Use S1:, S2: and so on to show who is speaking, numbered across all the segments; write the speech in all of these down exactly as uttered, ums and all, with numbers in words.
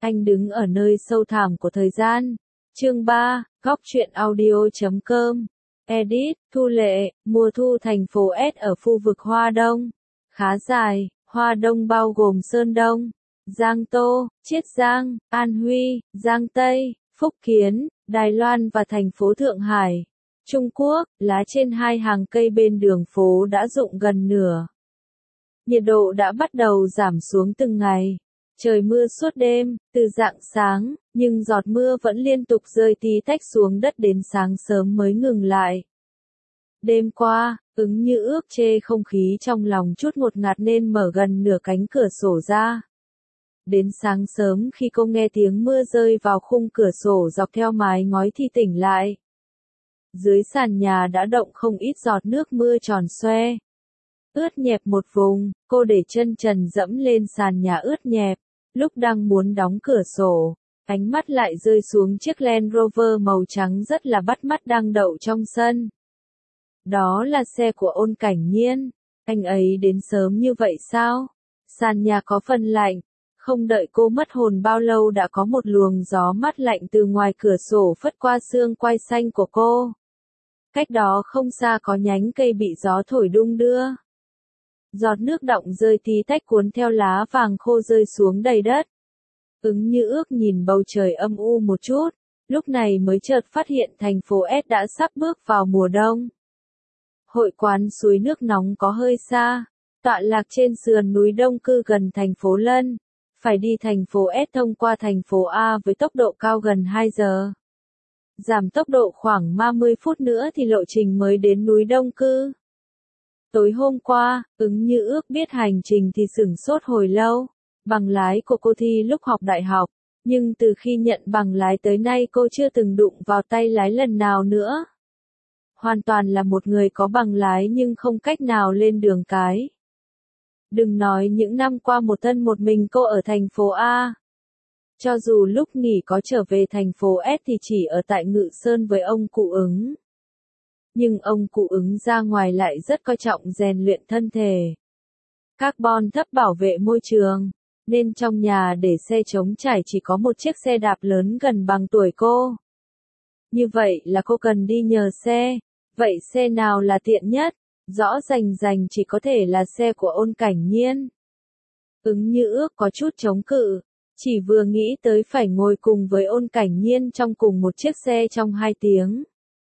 S1: Anh đứng ở nơi sâu thẳm của thời gian. Chương ba, góc truyện audio chấm com. Edit, Thu Lệ, mùa thu thành phố S ở khu vực Hoa Đông. Khá dài, Hoa Đông bao gồm Sơn Đông, Giang Tô, Chiết Giang, An Huy, Giang Tây, Phúc Kiến, Đài Loan và thành phố Thượng Hải, Trung Quốc. Lá trên hai hàng cây bên đường phố đã rụng gần nửa. Nhiệt độ đã bắt đầu giảm xuống từng ngày. Trời mưa suốt đêm, từ rạng sáng, nhưng giọt mưa vẫn liên tục rơi tí tách xuống đất đến sáng sớm mới ngừng lại. Đêm qua, Ứng Như Ước chê không khí trong lòng chút ngột ngạt nên mở gần nửa cánh cửa sổ ra. Đến sáng sớm khi cô nghe tiếng mưa rơi vào khung cửa sổ dọc theo mái ngói thì tỉnh lại. Dưới sàn nhà đã đọng không ít giọt nước mưa tròn xoe. Ướt nhẹp một vùng, cô để chân trần dẫm lên sàn nhà ướt nhẹp. Lúc đang muốn đóng cửa sổ, ánh mắt lại rơi xuống chiếc Land Rover màu trắng rất là bắt mắt đang đậu trong sân. Đó là xe của Ôn Cảnh Nhiên. Anh ấy đến sớm như vậy sao? Sàn nhà có phần lạnh. Không đợi cô mất hồn bao lâu đã có một luồng gió mát lạnh từ ngoài cửa sổ phất qua xương quai xanh của cô. Cách đó không xa có nhánh cây bị gió thổi đung đưa. Giọt nước đọng rơi tí tách cuốn theo lá vàng khô rơi xuống đầy đất. Ứng Như Ước nhìn bầu trời âm u một chút, lúc này mới chợt phát hiện thành phố S đã sắp bước vào mùa đông. Hội quán suối nước nóng có hơi xa, tọa lạc trên sườn núi Đông Cư gần thành phố Lân, phải đi thành phố S thông qua thành phố A với tốc độ cao gần hai giờ. Giảm tốc độ khoảng ba mươi phút nữa thì lộ trình mới đến núi Đông Cư. Tối hôm qua, Ứng Như Ước biết hành trình thì sửng sốt hồi lâu. Bằng lái của cô thi lúc học đại học, nhưng từ khi nhận bằng lái tới nay cô chưa từng đụng vào tay lái lần nào nữa. Hoàn toàn là một người có bằng lái nhưng không cách nào lên đường cái. Đừng nói những năm qua một thân một mình cô ở thành phố A. Cho dù lúc nghỉ có trở về thành phố S thì chỉ ở tại Ngự Sơn với ông cụ Ứng. Nhưng ông cụ Ứng ra ngoài lại rất coi trọng rèn luyện thân thể. Carbon thấp bảo vệ môi trường, nên trong nhà để xe trống trải chỉ có một chiếc xe đạp lớn gần bằng tuổi cô. Như vậy là cô cần đi nhờ xe. Vậy xe nào là tiện nhất? Rõ rành rành chỉ có thể là xe của Ôn Cảnh Nhiên. Ứng Như Ước có chút chống cự, chỉ vừa nghĩ tới phải ngồi cùng với Ôn Cảnh Nhiên trong cùng một chiếc xe trong hai tiếng.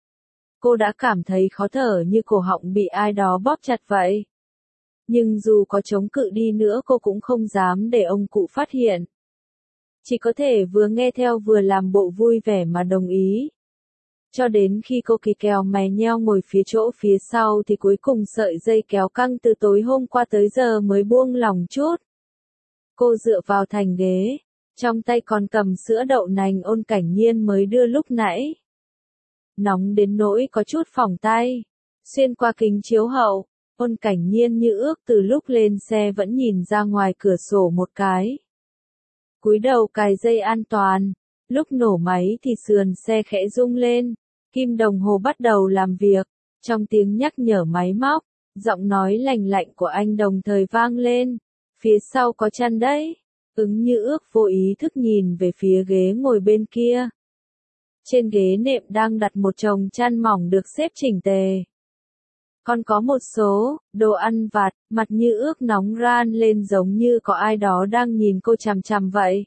S1: Cô đã cảm thấy khó thở như cổ họng bị ai đó bóp chặt vậy. Nhưng dù có chống cự đi nữa cô cũng không dám để ông cụ phát hiện. Chỉ có thể vừa nghe theo vừa làm bộ vui vẻ mà đồng ý. Cho đến khi cô kỳ kèo mày nheo ngồi phía chỗ phía sau thì cuối cùng sợi dây kéo căng từ tối hôm qua tới giờ mới buông lỏng chút. Cô dựa vào thành ghế, trong tay còn cầm sữa đậu nành Ôn Cảnh Nhiên mới đưa lúc nãy. Nóng đến nỗi có chút phỏng tay. Xuyên qua kính chiếu hậu, Ôn Cảnh Nhiên Như Ước từ lúc lên xe vẫn nhìn ra ngoài cửa sổ một cái. Cúi đầu cài dây an toàn, lúc nổ máy thì sườn xe khẽ rung lên, kim đồng hồ bắt đầu làm việc, trong tiếng nhắc nhở máy móc, giọng nói lành lạnh của anh đồng thời vang lên, phía sau có chăn đấy. Ứng Như Ước vô ý thức nhìn về phía ghế ngồi bên kia. Trên ghế nệm đang đặt một chồng chăn mỏng được xếp chỉnh tề. Còn có một số đồ ăn vặt, mặt Như Ước nóng ran lên giống như có ai đó đang nhìn cô chằm chằm vậy.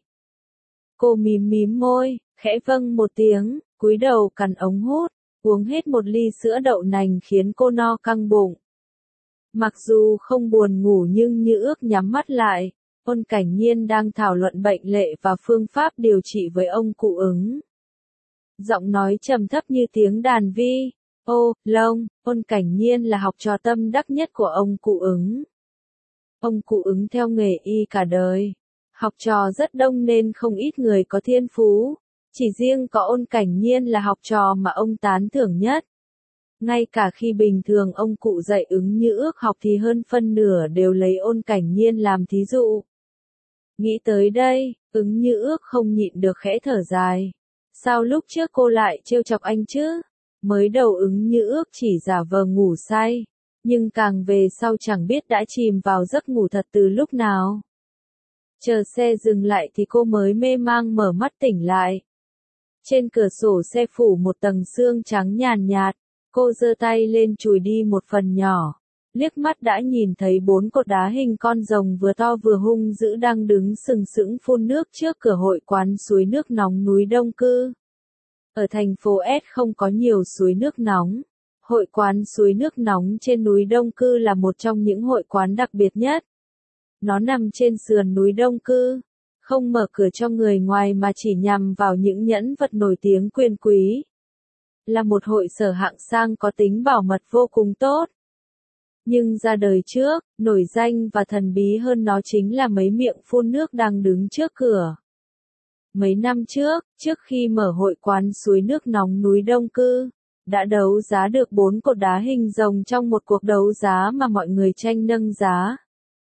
S1: Cô mím mím môi, khẽ vâng một tiếng, cúi đầu cắn ống hút, uống hết một ly sữa đậu nành khiến cô no căng bụng. Mặc dù không buồn ngủ nhưng Như Ước nhắm mắt lại, Ôn Cảnh Nhiên đang thảo luận bệnh lệ và phương pháp điều trị với ông cụ Ứng. Giọng nói trầm thấp như tiếng đàn vi. Ô, Long, Ôn Cảnh Nhiên là học trò tâm đắc nhất của ông cụ Ứng. Ông cụ Ứng theo nghề y cả đời. Học trò rất đông nên không ít người có thiên phú. Chỉ riêng có Ôn Cảnh Nhiên là học trò mà ông tán thưởng nhất. Ngay cả khi bình thường ông cụ dạy Ứng Như Ước học thì hơn phân nửa đều lấy Ôn Cảnh Nhiên làm thí dụ. Nghĩ tới đây, Ứng Như Ước không nhịn được khẽ thở dài. Sao lúc trước cô lại trêu chọc anh chứ? Mới đầu Ứng Như Ước chỉ giả vờ ngủ say, nhưng càng về sau chẳng biết đã chìm vào giấc ngủ thật từ lúc nào. Chờ xe dừng lại thì cô mới mê mang mở mắt tỉnh lại. Trên cửa sổ xe phủ một tầng sương trắng nhàn nhạt, cô giơ tay lên chùi đi một phần nhỏ. Liếc mắt đã nhìn thấy bốn cột đá hình con rồng vừa to vừa hung dữ đang đứng sừng sững phun nước trước cửa hội quán suối nước nóng núi Đông Cư. Ở thành phố S không có nhiều suối nước nóng. Hội quán suối nước nóng trên núi Đông Cư là một trong những hội quán đặc biệt nhất. Nó nằm trên sườn núi Đông Cư, không mở cửa cho người ngoài mà chỉ nhằm vào những nhẫn vật nổi tiếng quyền quý. Là một hội sở hạng sang có tính bảo mật vô cùng tốt. Nhưng ra đời trước, nổi danh và thần bí hơn nó chính là mấy miệng phun nước đang đứng trước cửa. Mấy năm trước, trước khi mở hội quán suối nước nóng núi Đông Cư, đã đấu giá được bốn cột đá hình rồng trong một cuộc đấu giá mà mọi người tranh nâng giá.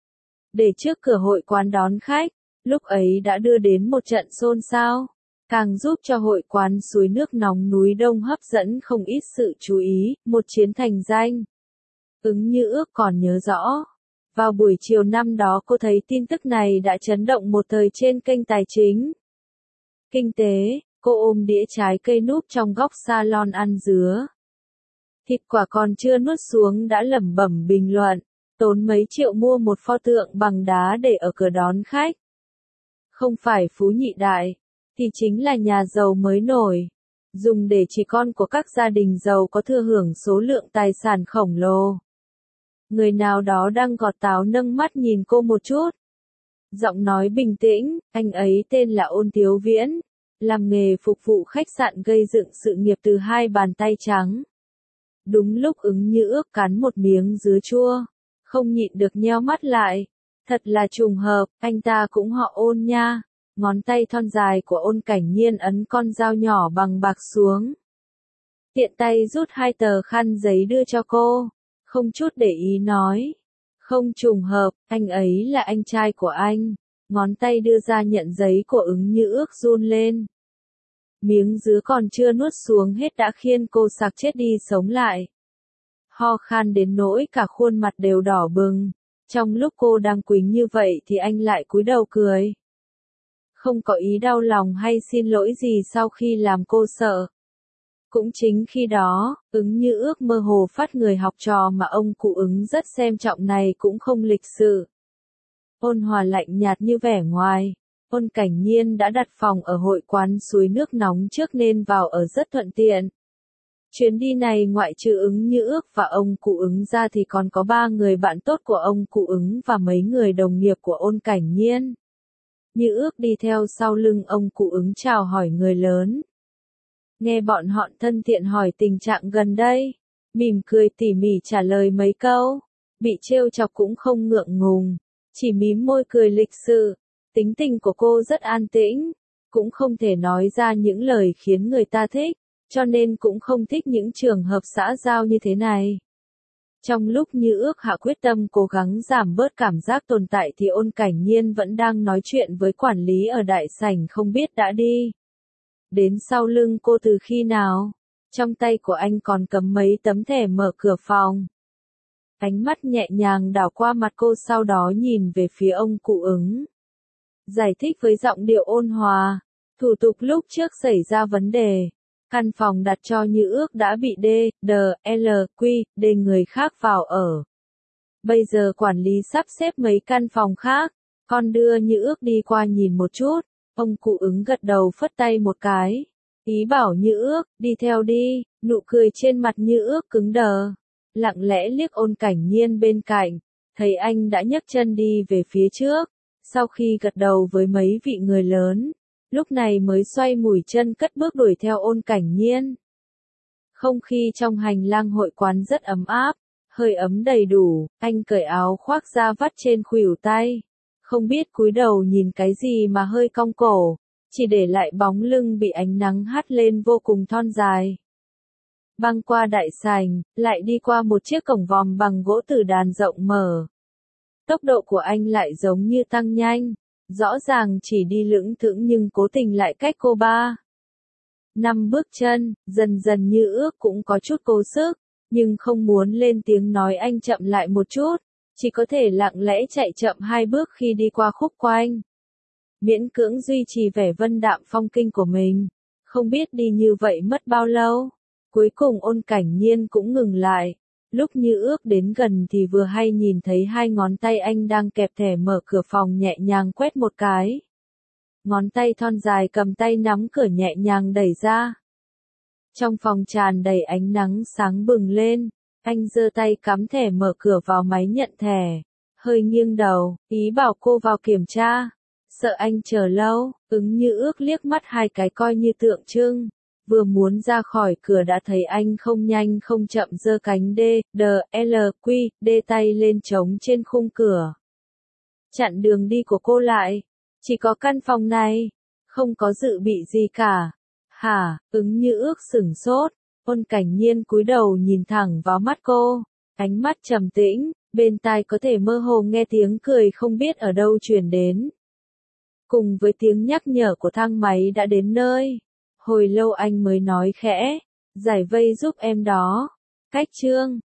S1: Để trước cửa hội quán đón khách, lúc ấy đã đưa đến một trận xôn xao, càng giúp cho hội quán suối nước nóng núi Đông hấp dẫn không ít sự chú ý, một chiến thành danh. Ứng Như Ước còn nhớ rõ. Vào buổi chiều năm đó cô thấy tin tức này đã chấn động một thời trên kênh tài chính. Kinh tế, cô ôm đĩa trái cây núp trong góc salon ăn dứa. Thịt quả còn chưa nuốt xuống đã lẩm bẩm bình luận, tốn mấy triệu mua một pho tượng bằng đá để ở cửa đón khách. Không phải phú nhị đại, thì chính là nhà giàu mới nổi. Dùng để chỉ con của các gia đình giàu có thừa hưởng số lượng tài sản khổng lồ. Người nào đó đang gọt táo nâng mắt nhìn cô một chút. Giọng nói bình tĩnh, anh ấy tên là Ôn Tiếu Viễn, làm nghề phục vụ khách sạn gây dựng sự nghiệp từ hai bàn tay trắng. Đúng lúc Ứng Như Ước cắn một miếng dứa chua, không nhịn được nheo mắt lại. Thật là trùng hợp, anh ta cũng họ Ôn nha. Ngón tay thon dài của Ôn Cảnh Nhiên ấn con dao nhỏ bằng bạc xuống. Tiện tay rút hai tờ khăn giấy đưa cho cô, không chút để ý nói. Không trùng hợp, anh ấy là anh trai của anh. Ngón tay đưa ra nhận giấy của Ứng Như Ước run lên. Miếng dứa còn chưa nuốt xuống hết đã khiến cô sặc chết đi sống lại. Ho khan đến nỗi cả khuôn mặt đều đỏ bừng. Trong lúc cô đang quỳnh như vậy thì anh lại cúi đầu cười. Không có ý đau lòng hay xin lỗi gì sau khi làm cô sợ. Cũng chính khi đó, Ứng Như Ước mơ hồ phát người học trò mà ông cụ Ứng rất xem trọng này cũng không lịch sự. Ôn Hòa lạnh nhạt như vẻ ngoài. Ôn Cảnh Nhiên đã đặt phòng ở hội quán suối nước nóng trước nên vào ở rất thuận tiện. Chuyến đi này ngoại trừ Ứng Như Ước và ông cụ Ứng ra thì còn có ba người bạn tốt của ông cụ Ứng và mấy người đồng nghiệp của Ôn Cảnh Nhiên. Như Ước đi theo sau lưng ông cụ Ứng chào hỏi người lớn. Nghe bọn họ thân thiện hỏi tình trạng gần đây, mỉm cười tỉ mỉ trả lời mấy câu, bị trêu chọc cũng không ngượng ngùng, chỉ mím môi cười lịch sự. Tính tình của cô rất an tĩnh, cũng không thể nói ra những lời khiến người ta thích, cho nên cũng không thích những trường hợp xã giao như thế này. Trong lúc Như Ước hạ quyết tâm cố gắng giảm bớt cảm giác tồn tại thì Ôn Cảnh Nhiên vẫn đang nói chuyện với quản lý ở đại sảnh không biết đã đi đến sau lưng cô từ khi nào. Trong tay của anh còn cầm mấy tấm thẻ mở cửa phòng. Ánh mắt nhẹ nhàng đảo qua mặt cô sau đó nhìn về phía ông cụ Ứng. Giải thích với giọng điệu ôn hòa, thủ tục lúc trước xảy ra vấn đề. Căn phòng đặt cho Như Ước đã bị D, D, L, Q, D người khác vào ở. Bây giờ quản lý sắp xếp mấy căn phòng khác, con đưa Như Ước đi qua nhìn một chút. Ông cụ Ứng gật đầu phất tay một cái. Ý bảo Như Ước, đi theo đi, nụ cười trên mặt Như Ước cứng đờ. Lặng lẽ liếc Ôn Cảnh Nhiên bên cạnh, thấy anh đã nhấc chân đi về phía trước. Sau khi gật đầu với mấy vị người lớn, lúc này mới xoay mũi chân cất bước đuổi theo Ôn Cảnh Nhiên. Không khí trong hành lang hội quán rất ấm áp, hơi ấm đầy đủ, anh cởi áo khoác ra vắt trên khuỷu tay. Không biết cúi đầu nhìn cái gì mà hơi cong cổ, chỉ để lại bóng lưng bị ánh nắng hắt lên vô cùng thon dài. Băng qua đại sảnh, lại đi qua một chiếc cổng vòm bằng gỗ tử đàn rộng mở. Tốc độ của anh lại giống như tăng nhanh, rõ ràng chỉ đi lững thững nhưng cố tình lại cách cô ba. Năm bước chân, dần dần Như Ước cũng có chút cố sức, nhưng không muốn lên tiếng nói anh chậm lại một chút, chỉ có thể lặng lẽ chạy chậm hai bước khi đi qua khúc quanh. miễn cưỡng duy trì vẻ vân đạm phong kinh của mình. Không biết đi như vậy mất bao lâu. Cuối cùng Ôn Cảnh Nhiên cũng ngừng lại. Lúc như ước đến gần thì vừa hay nhìn thấy hai ngón tay anh đang kẹp thẻ mở cửa phòng nhẹ nhàng quét một cái. Ngón tay thon dài cầm tay nắm cửa nhẹ nhàng đẩy ra. Trong phòng tràn đầy ánh nắng sáng bừng lên, anh giơ tay cắm thẻ mở cửa vào máy nhận thẻ, hơi nghiêng đầu, ý bảo cô vào kiểm tra. Sợ anh chờ lâu, Ứng Như Ước liếc mắt hai cái coi như tượng trưng. Vừa muốn ra khỏi cửa đã thấy anh không nhanh không chậm giơ cánh D, D, L, Q, D tay lên trống trên khung cửa. Chặn đường đi của cô lại. Chỉ có căn phòng này, không có dự bị gì cả. Hả? Ứng Như Ước sửng sốt. Ôn Cảnh Nhiên cúi đầu nhìn thẳng vào mắt cô, ánh mắt trầm tĩnh, bên tai có thể mơ hồ nghe tiếng cười không biết ở đâu truyền đến. Cùng với tiếng nhắc nhở của thang máy đã đến nơi. Hồi lâu anh mới nói khẽ, giải vây giúp em đó. Cách chương